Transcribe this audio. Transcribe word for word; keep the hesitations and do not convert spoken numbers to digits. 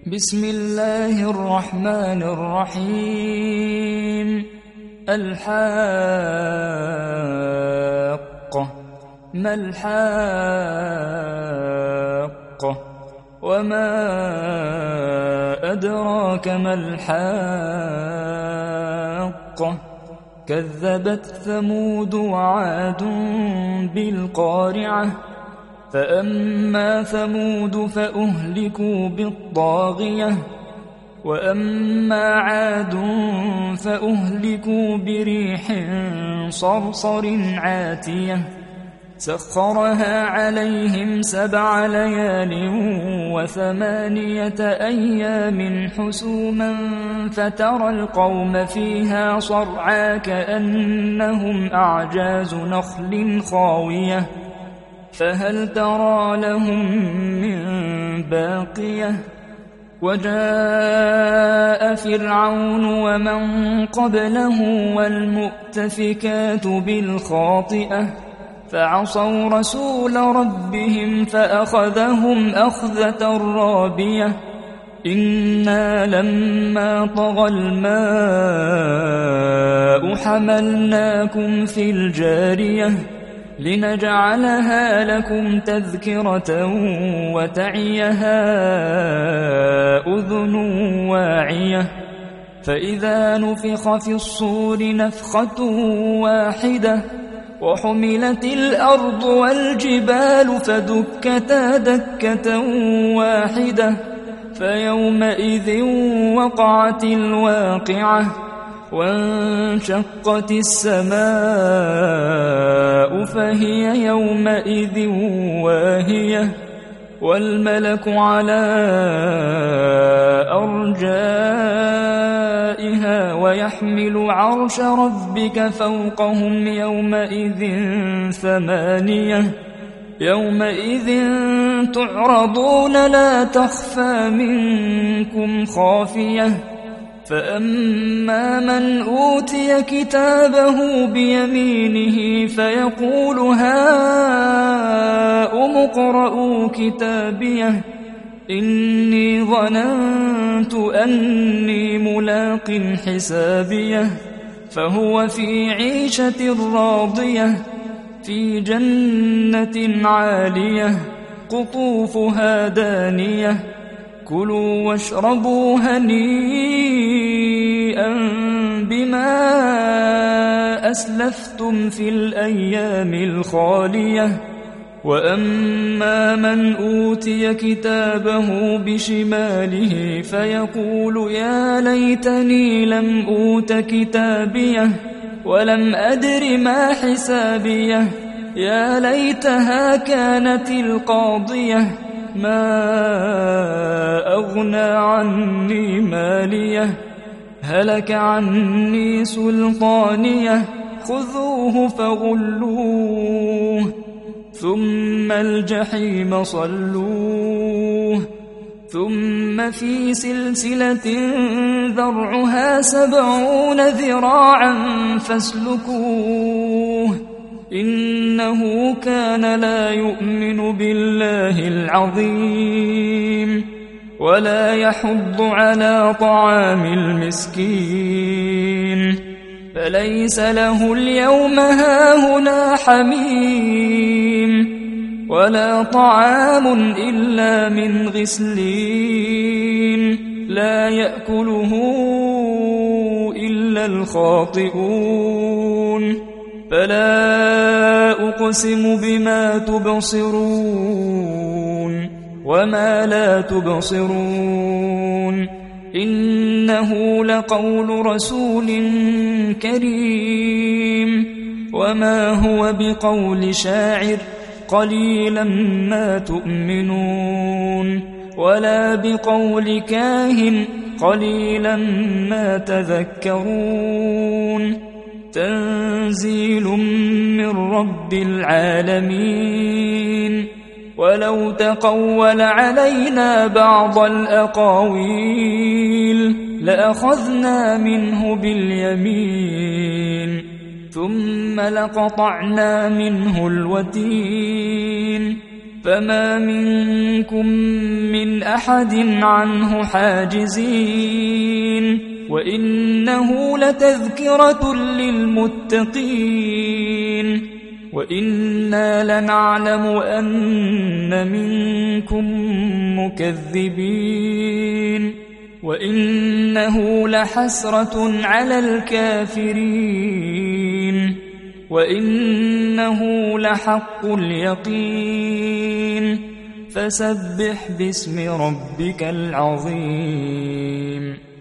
بسم الله الرحمن الرحيم. الحاقة ما الحاقة وما أدراك ما الحاقة كذبت ثمود وعاد بالقارعة فأما ثمود فأهلكوا بالطاغية وأما عاد فأهلكوا بريح صرصر عاتية سخرها عليهم سبع ليال وثمانية أيام حسوما فترى القوم فيها صرعى كأنهم أعجاز نخل خاوية فهل ترى لهم من باقية وجاء فرعون ومن قبله والمؤتفكات بالخاطئة فعصوا رسول ربهم فأخذهم أخذة رابية إنا لما طغى الماء حملناكم في الجارية لنجعلها لكم تذكرة وتعيها أذن واعية فإذا نفخ في الصور نفخة واحدة وحملت الأرض والجبال فدكتا دكة واحدة فيومئذ وقعت الواقعة وانشقت السماء فهي يومئذ واهية والملك على أرجائها ويحمل عرش ربك فوقهم يومئذ ثمانية يومئذ تعرضون لا تخفى منكم خافية فأما من أوتي كتابه بيمينه فيقول هاؤم اقرءوا كتابيه إني ظننت أني ملاق حسابيه فهو في عيشة راضية في جنة عالية قطوفها دانية كلوا واشربوا هنيئا بما أسلفتم في الأيام الخالية وأما من أوتي كتابه بشماله فيقول يا ليتني لم أوت كتابيه ولم أدر ما حسابيه يا ليتها كانت القاضية ما أغنى عني ماليه هلك عني سلطانيه خذوه فغلوه ثم الجحيم صلوه ثم في سلسلة ذرعها سبعون ذراعا فاسلكوه إنه كان لا يؤمن بالله العظيم ولا يحض على طعام المسكين فليس له اليوم هاهنا حميم ولا طعام إلا من غسلين لا يأكله إلا الخاطئون فلا أقسم بما تبصرون وما لا تبصرون إنه لقول رسول كريم وما هو بقول شاعر قليلا ما تؤمنون ولا بقول كاهن قليلا ما تذكرون تنزيل من رب العالمين ولو تقول علينا بعض الأقاويل لأخذنا منه باليمين ثم لقطعنا منه الوتين فما منكم من أحد عنه حاجزين وإنه لتذكرة للمتقين وإنا لنعلم أن منكم مكذبين وإنه لحسرة على الكافرين وإنه لحق اليقين فسبح باسم ربك العظيم.